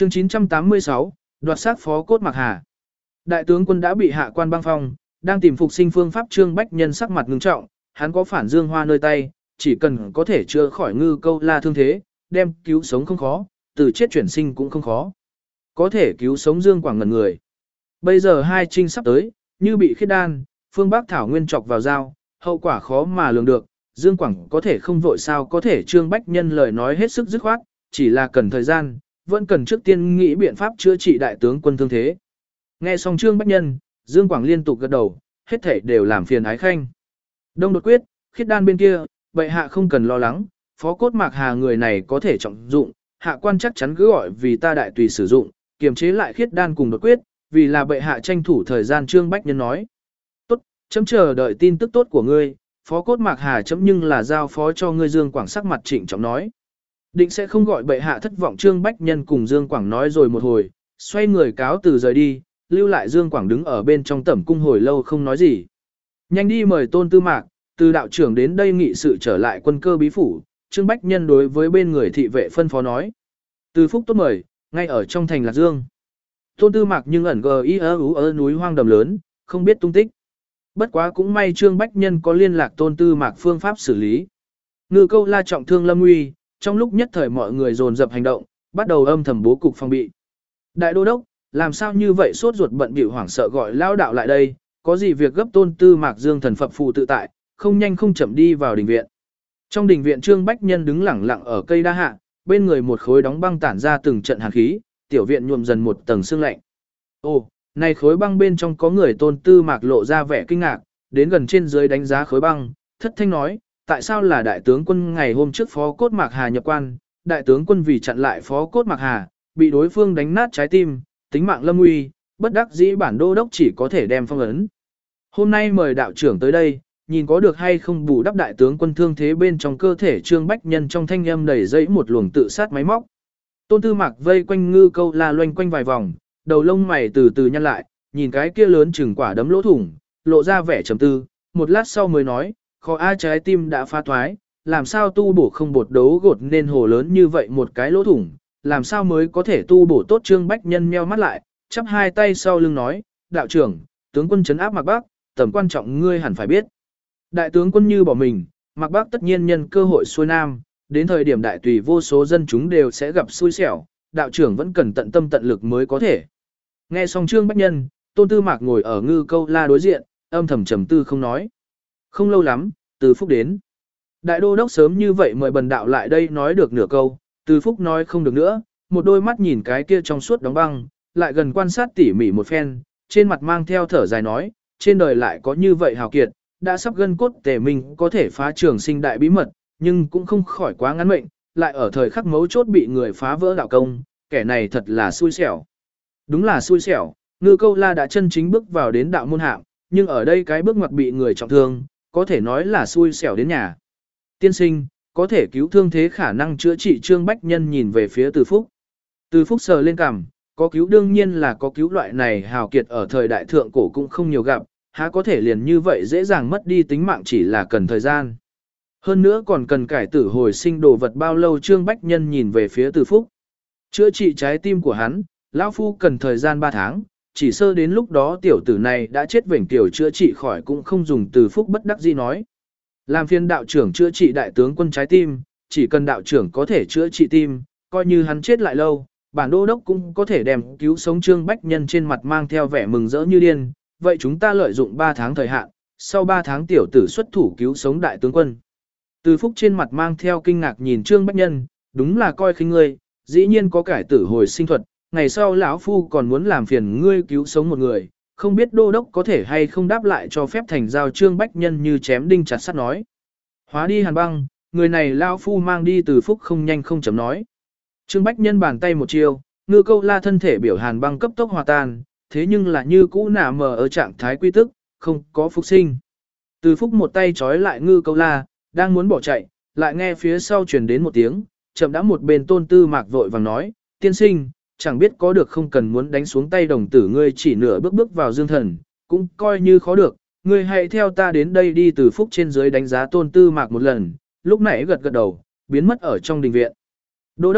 Chương 986, đoạt xác phó cốt Mạc Hà. Đại tướng quân đã bị hạ quan băng phong, đang tìm phục sinh phương pháp. Trương Bách Nhân sắc mặt ngưng trọng, hắn có phản dương hoa nơi tay, chỉ cần có thể chữa khỏi Ngư Câu La thương thế, đem cứu sống không khó, từ chết chuyển sinh cũng không khó. Có thể cứu sống Dương Quảng ngẩn người. Bây giờ hai trinh sắp tới, như bị khiết đan, phương Bắc thảo nguyên chọc vào dao, hậu quả khó mà lường được. Dương Quảng có thể không vội sao có thể. Trương Bách Nhân lời nói hết sức dứt khoát, chỉ là cần thời gian, vẫn cần trước tiên nghĩ biện pháp chữa trị đại tướng quân thương thế. Nghe xong Trương Bách Nhân, Dương Quảng liên tục gật đầu, hết thảy đều làm phiền Ái Khanh. Đông đột quyết, khiết đan bên kia, bệ hạ không cần lo lắng, phó cốt Mạc Hà người này có thể trọng dụng, hạ quan chắc chắn cứ gọi vì ta đại tùy sử dụng, kiềm chế lại khiết đan cùng đột quyết, vì là bệ hạ tranh thủ thời gian. Trương Bách Nhân nói. Tốt, chấm chờ đợi tin tức tốt của ngươi, phó cốt Mạc Hà chấm nhưng là giao phó cho ngươi. Dương Quảng sắc mặt trịnh trọng nói. Định sẽ không gọi bệ hạ thất vọng. Trương Bách Nhân cùng Dương Quảng nói rồi một hồi, xoay người cáo từ rời đi, lưu lại Dương Quảng đứng ở bên trong tẩm cung hồi lâu không nói gì. Nhanh đi mời Tôn Tư Mạc, từ đạo trưởng đến đây nghị sự trở lại quân cơ bí phủ. Trương Bách Nhân đối với bên người thị vệ phân phó nói. Từ phúc tốt mời, ngay ở trong thành Lạc Dương. Tôn Tư Mạc nhưng ẩn ở núi hoang đầm lớn, không biết tung tích. Bất quá cũng may Trương Bách Nhân có liên lạc Tôn Tư Mạc phương pháp xử lý. Ngư Câu La trọng thương lâm nguy, trong lúc nhất thời mọi người dồn dập hành động, bắt đầu âm thầm bố cục phòng bị. Đại đô đốc, làm sao như vậy sốt ruột bận bịu hoảng sợ gọi lao đạo lại đây, có gì việc gấp. Tôn Tư Mạc Dương thần phập phù tự tại, không nhanh không chậm đi vào đình viện. Trong đình viện Trương Bách Nhân đứng lẳng lặng ở cây đa hạ, bên người một khối đóng băng tản ra từng trận hàn khí, tiểu viện nhuộm dần một tầng sương lạnh. Ồ, này khối băng bên trong có người. Tôn Tư Mạc lộ ra vẻ kinh ngạc, đến gần trên dưới đánh giá khối băng, thất thanh nói, tại sao là đại tướng quân ngày hôm trước phó cốt Mạc Hà nhập quan, đại tướng quân vì chặn lại phó cốt Mạc Hà, bị đối phương đánh nát trái tim, tính mạng lâm nguy, bất đắc dĩ bản đô đốc chỉ có thể đem phong ấn. Hôm nay mời đạo trưởng tới đây, nhìn có được hay không bù đắp đại tướng quân thương thế bên trong cơ thể. Trương Bách Nhân trong thanh âm đầy dẫy một luồng tự sát máy móc. Tôn Tư Mạc vây quanh Ngư Câu La loanh quanh vài vòng, đầu lông mày từ từ nhăn lại, nhìn cái kia lớn chừng quả đấm lỗ thủng, lộ ra vẻ trầm tư, một lát sau mới nói, khó a trái tim đã phá thoái, làm sao tu bổ không bột đấu gột nên hồ lớn như vậy một cái lỗ thủng, làm sao mới có thể tu bổ tốt. Trương Bách Nhân meo mắt lại, chắp hai tay sau lưng nói, đạo trưởng, tướng quân trấn áp Mạc Bắc, tầm quan trọng ngươi hẳn phải biết. Đại tướng quân như bỏ mình, Mạc Bắc tất nhiên nhân cơ hội xuôi nam, đến thời điểm đại tùy vô số dân chúng đều sẽ gặp xui xẻo, đạo trưởng vẫn cần tận tâm tận lực mới có thể. Nghe xong Trương Bách Nhân, Tôn Tư Mạc ngồi ở Ngư Câu La đối diện, âm thầm trầm tư không nói. Không lâu lắm, Từ Phúc đến. Đại đô đốc sớm như vậy mời bần đạo lại đây nói được nửa câu, Từ Phúc nói không được nữa, một đôi mắt nhìn cái kia trong suốt đóng băng, lại gần quan sát tỉ mỉ một phen, trên mặt mang theo thở dài nói, trên đời lại có như vậy hào kiệt, đã sắp gân cốt tề mình có thể phá trường sinh đại bí mật, nhưng cũng không khỏi quá ngắn mệnh, lại ở thời khắc mấu chốt bị người phá vỡ đạo công, kẻ này thật là xui xẻo. Đúng là xui xẻo, Ngư Câu La đã chân chính bước vào đến đạo môn hạng, nhưng ở đây cái bước ngoặt bị người trọng thương, có thể nói là xui xẻo đến nhà. Tiên sinh, có thể cứu thương thế khả năng chữa trị. Trương Bách Nhân nhìn về phía Từ Phúc. Từ Phúc sờ lên cằm, có cứu đương nhiên là có cứu, loại này hào kiệt ở thời đại thượng cổ cũng không nhiều gặp, há có thể liền như vậy dễ dàng mất đi tính mạng, chỉ là cần thời gian. Hơn nữa còn cần cải tử hồi sinh đồ vật bao lâu. Trương Bách Nhân nhìn về phía Từ Phúc. Chữa trị trái tim của hắn, lão phu cần thời gian 3 tháng, chỉ sơ đến lúc đó tiểu tử này đã chết vểnh tiểu chữa trị khỏi cũng không dùng. Từ Phúc bất đắc dĩ nói. Làm phiên đạo trưởng chữa trị đại tướng quân trái tim, chỉ cần đạo trưởng có thể chữa trị tim, coi như hắn chết lại lâu, bản đô đốc cũng có thể đem cứu sống. Trương Bách Nhân trên mặt mang theo vẻ mừng rỡ như điên, vậy chúng ta lợi dụng 3 tháng thời hạn, sau 3 tháng tiểu tử xuất thủ cứu sống đại tướng quân. Từ Phúc trên mặt mang theo kinh ngạc nhìn Trương Bách Nhân, đúng là coi khinh ngươi, dĩ nhiên có cải tử hồi sinh thuật, ngày sau lão phu còn muốn làm phiền ngươi cứu sống một người, không biết đô đốc có thể hay không đáp lại cho phép thành giao. Trương Bách Nhân như chém đinh chặt sắt nói. Hóa đi hàn băng, người này lão phu mang đi. Từ Phúc không nhanh không chậm nói. Trương Bách Nhân bàn tay một chiêu, Ngư Câu La thân thể biểu hàn băng cấp tốc hòa tan, thế nhưng là như cũ nả mờ ở trạng thái quy tức, không có phục sinh. Từ Phúc một tay trói lại Ngư Câu La, đang muốn bỏ chạy, lại nghe phía sau truyền đến một tiếng, chậm đã một bên Tôn Tư Mạc vội vàng nói, tiên sinh, chẳng biết có được không, cần muốn đánh xuống tay đồng tử ngươi chỉ nửa bước bước vào dương thần, cũng coi như khó được, ngươi hãy theo ta đến đây đi. Từ Phúc trên dưới đánh giá Tôn Tư Mạc một lần, lúc nãy gật gật đầu, biến mất ở trong đình viện. Đô đốc,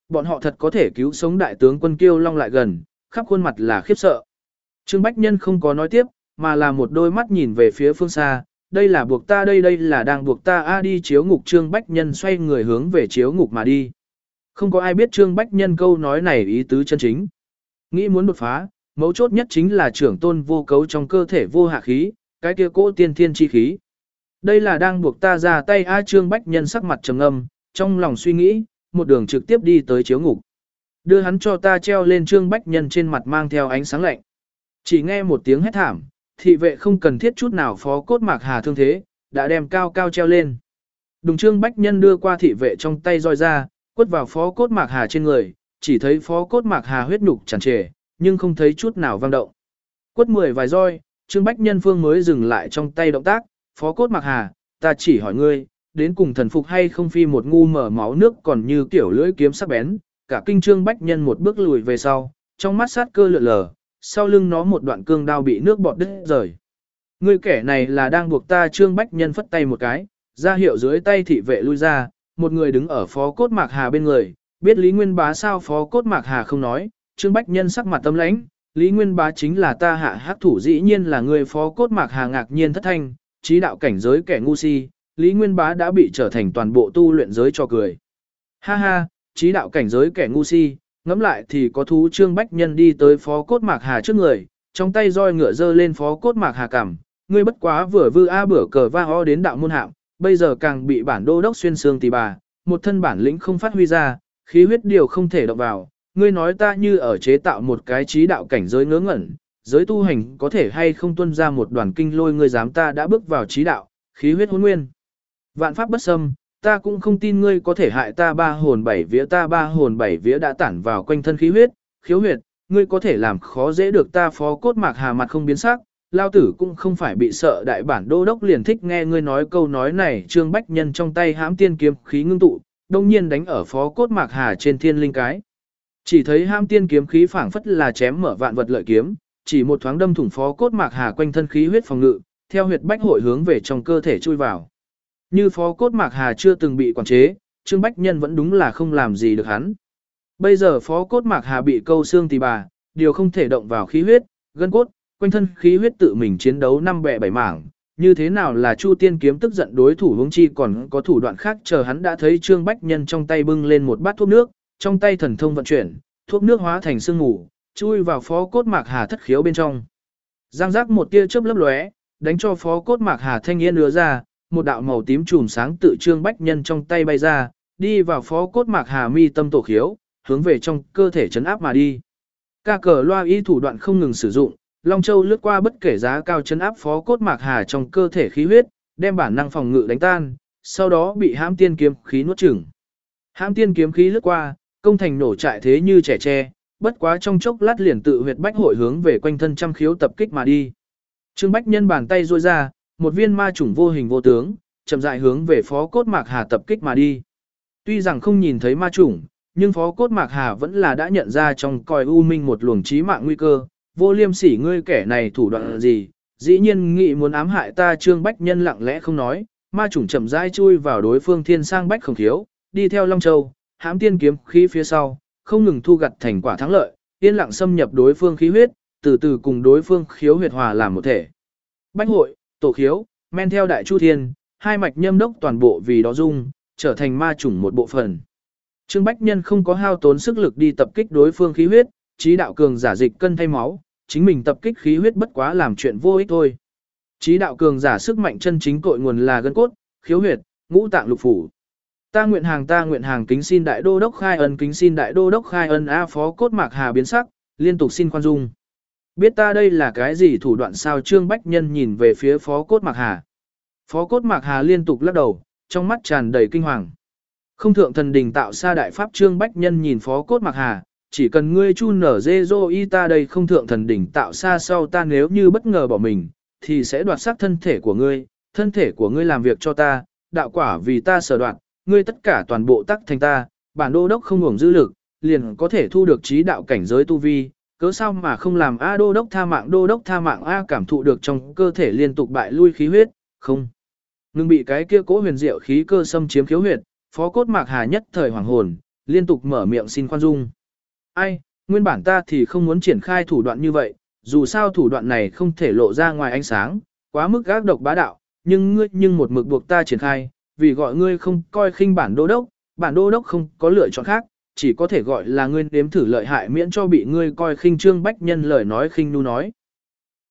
Bọn họ thật có thể cứu sống đại tướng quân Kiêu Long lại gần, khắp khuôn mặt là khiếp sợ. Trương Bách Nhân không có nói tiếp, mà là một đôi mắt nhìn về phía phương xa, đây là buộc ta đây là đang buộc ta đi chiếu ngục. Trương Bách Nhân xoay người hướng về chiếu ngục mà đi. Không có ai biết Trương Bách Nhân câu nói này ý tứ chân chính. Nghĩ muốn đột phá, mấu chốt nhất chính là trưởng tôn vô cấu trong cơ thể vô hạ khí, cái kia cỗ tiên thiên chi khí. Đây là đang buộc ta ra tay. Trương Bách Nhân sắc mặt trầm ngâm, trong lòng suy nghĩ, một đường trực tiếp đi tới chiếu ngục. Đưa hắn cho ta treo lên. Trương Bách Nhân trên mặt mang theo ánh sáng lạnh. Chỉ nghe một tiếng hét thảm, thị vệ không cần thiết chút nào Phó Cốt Mạc Hà thương thế, đã đem cao cao treo lên. Đùng. Trương Bách Nhân đưa qua thị vệ trong tay roi ra, quất vào Phó Cốt Mạc Hà trên người, chỉ thấy Phó Cốt Mạc Hà huyết nhục tràn trề, nhưng không thấy chút nào vang động. Quất 10 vài roi, Trương Bách Nhân phương mới dừng lại trong tay động tác. Phó Cốt Mạc Hà, ta chỉ hỏi ngươi, đến cùng thần phục hay không? Phi một ngu mở máu nước còn như kiểu lưỡi kiếm sắc bén, cả kinh Trương Bách Nhân một bước lùi về sau, trong mắt sát cơ lượn lờ, sau lưng nó một đoạn cương đao bị nước bọt đứt rời. Ngươi kẻ này là đang buộc ta. Trương Bách Nhân phất tay một cái, ra hiệu dưới tay thị vệ lui ra, một người đứng ở Phó Cốt Mạc Hà bên người, biết Lý Nguyên Bá sao? Phó Cốt Mạc Hà không nói. Trương Bách Nhân sắc mặt tâm lãnh, Lý Nguyên Bá chính là ta hạ hắc thủ, dĩ nhiên là người. Phó Cốt Mạc Hà ngạc nhiên thất thanh, trí đạo cảnh giới kẻ ngu si, Lý Nguyên Bá đã bị trở thành toàn bộ tu luyện giới cho cười. Ha ha, trí đạo cảnh giới kẻ ngu si, ngẫm lại thì có thú. Trương Bách Nhân đi tới Phó Cốt Mạc Hà trước người, trong tay roi ngựa giơ lên. Phó Cốt Mạc Hà cằm, ngươi bất quá vừa vư bữa cờ va ho đến đạo môn hạng, bây giờ càng bị bản đô đốc xuyên xương tỳ bà, một thân bản lĩnh không phát huy ra, khí huyết điều không thể động vào. Ngươi nói ta như ở chế tạo một cái trí đạo cảnh giới ngớ ngẩn, giới tu hành có thể hay không tuân ra một đoàn kinh lôi? Ngươi dám? Ta đã bước vào trí đạo, khí huyết hỗn nguyên, vạn pháp bất xâm, ta cũng không tin ngươi có thể hại ta. Ba hồn bảy vía, ta ba hồn bảy vía đã tản vào quanh thân khí huyết, khiếu huyệt, ngươi có thể làm khó dễ được ta? Phó Cốt Mạc Hà mặt không biến sắc, lao tử cũng không phải bị sợ, đại bản đô đốc liền thích nghe ngươi nói câu nói này. Trương Bách Nhân trong tay hãm tiên kiếm khí ngưng tụ, đông nhiên đánh ở Phó Cốt Mạc Hà trên thiên linh cái. Chỉ thấy hãm tiên kiếm khí phảng phất là chém mở vạn vật lợi kiếm, chỉ một thoáng đâm thủng Phó Cốt Mạc Hà quanh thân khí huyết phòng ngự, theo huyệt bách hội hướng về trong cơ thể chui vào. Như Phó Cốt Mạc Hà chưa từng bị quản chế, Trương Bách Nhân vẫn đúng là không làm gì được hắn. Bây giờ Phó Cốt Mạc Hà bị câu xương tỳ bà, điều không thể động vào khí huyết, gân cốt, quanh thân khí huyết tự mình chiến đấu năm bè bảy mảng, như thế nào là Chu Tiên kiếm tức giận đối thủ, huống chi còn có thủ đoạn khác chờ. Hắn đã thấy Trương Bách Nhân trong tay bưng lên một bát thuốc nước, trong tay thần thông vận chuyển, thuốc nước hóa thành sương mù, chui vào Phó Cốt Mạc Hà thất khiếu bên trong. Giang giác một tia chớp lấp lóe, đánh cho Phó Cốt Mạc Hà thanh yên ứa ra, một đạo màu tím chùm sáng tự Trương Bách Nhân trong tay bay ra, đi vào Phó Cốt Mạc Hà mi tâm tổ khiếu, hướng về trong cơ thể chấn áp mà đi. Ca cờ loa y thủ đoạn không ngừng sử dụng, Long Châu lướt qua bất kể giá cao chấn áp Phó Cốt Mạc Hà trong cơ thể khí huyết, đem bản năng phòng ngự đánh tan, sau đó bị hãm tiên kiếm khí nuốt chửng. Hãm tiên kiếm khí lướt qua, công thành nổ trại thế như trẻ tre, bất quá trong chốc lát liền tự huyệt bách hội hướng về quanh thân trăm khiếu tập kích mà đi. Trương Bách Nhân bàn tay duỗi ra, một viên ma chủng vô hình vô tướng, chậm rãi hướng về Phó Cốt Mạc Hà tập kích mà đi. Tuy rằng không nhìn thấy ma chủng, nhưng Phó Cốt Mạc Hà vẫn là đã nhận ra trong còi u minh một luồng chí mạng nguy cơ. Vô Liêm Sỉ, ngươi kẻ này thủ đoạn gì, dĩ nhiên nghĩ muốn ám hại ta? Trương Bách Nhân lặng lẽ không nói, ma chủng chậm rãi chui vào đối phương thiên sang bách không thiếu, đi theo Long Châu, hãm tiên kiếm khí phía sau, không ngừng thu gặt thành quả thắng lợi, yên lặng xâm nhập đối phương khí huyết, từ từ cùng đối phương khiếu huyệt hòa làm một thể. Bách hội, tổ khiếu, men theo đại chu thiên, hai mạch nhâm đốc toàn bộ vì đó dung, trở thành ma chủng một bộ phận. Trương Bách Nhân không có hao tốn sức lực đi tập kích đối phương khí huyết, trí đạo cường giả dịch cân thay máu, chính mình tập kích khí huyết bất quá làm chuyện vô ích thôi. Trí đạo cường giả sức mạnh chân chính cội nguồn là gân cốt, khiếu huyệt, ngũ tạng lục phủ. Ta nguyện hàng kính xin đại đô đốc khai ân, kính xin đại đô đốc khai ân. Phó Cốt Mạc Hà biến sắc, liên tục xin khoan dung. Biết ta đây là cái gì thủ đoạn sao? Trương Bách Nhân nhìn về phía Phó Cốt Mạc Hà. Phó Cốt Mạc Hà liên tục lắc đầu, trong mắt tràn đầy kinh hoàng. Không thượng thần đỉnh tạo xa đại pháp. Trương Bách Nhân nhìn Phó Cốt Mạc Hà, chỉ cần ngươi chu nở dê dô y ta đây không thượng thần đỉnh tạo xa sau ta nếu như bất ngờ bỏ mình, thì sẽ đoạt xác thân thể của ngươi làm việc cho ta, đạo quả vì ta sở đoạt, ngươi tất cả toàn bộ tắc thành ta, bản đô đốc không hưởng dư lực, liền có thể thu được trí đạo cảnh giới tu vi, cớ sao mà không làm? Đô đốc tha mạng. Cảm thụ được trong cơ thể liên tục bại lui khí huyết, không ngừng bị cái kia cố huyền diệu khí cơ xâm chiếm khiếu huyệt, Phó Cốt Mạc Hà nhất thời hoàng hồn, liên tục mở miệng xin khoan dung. Ai, nguyên bản ta thì không muốn triển khai thủ đoạn như vậy, dù sao thủ đoạn này không thể lộ ra ngoài ánh sáng, quá mức gác độc bá đạo, nhưng ngươi một mực buộc ta triển khai, vì gọi ngươi không coi khinh bản đô đốc không có lựa chọn khác, chỉ có thể gọi là ngươi nếm thử lợi hại miễn cho bị ngươi coi khinh Trương Bách Nhân lời nói khinh nu nói.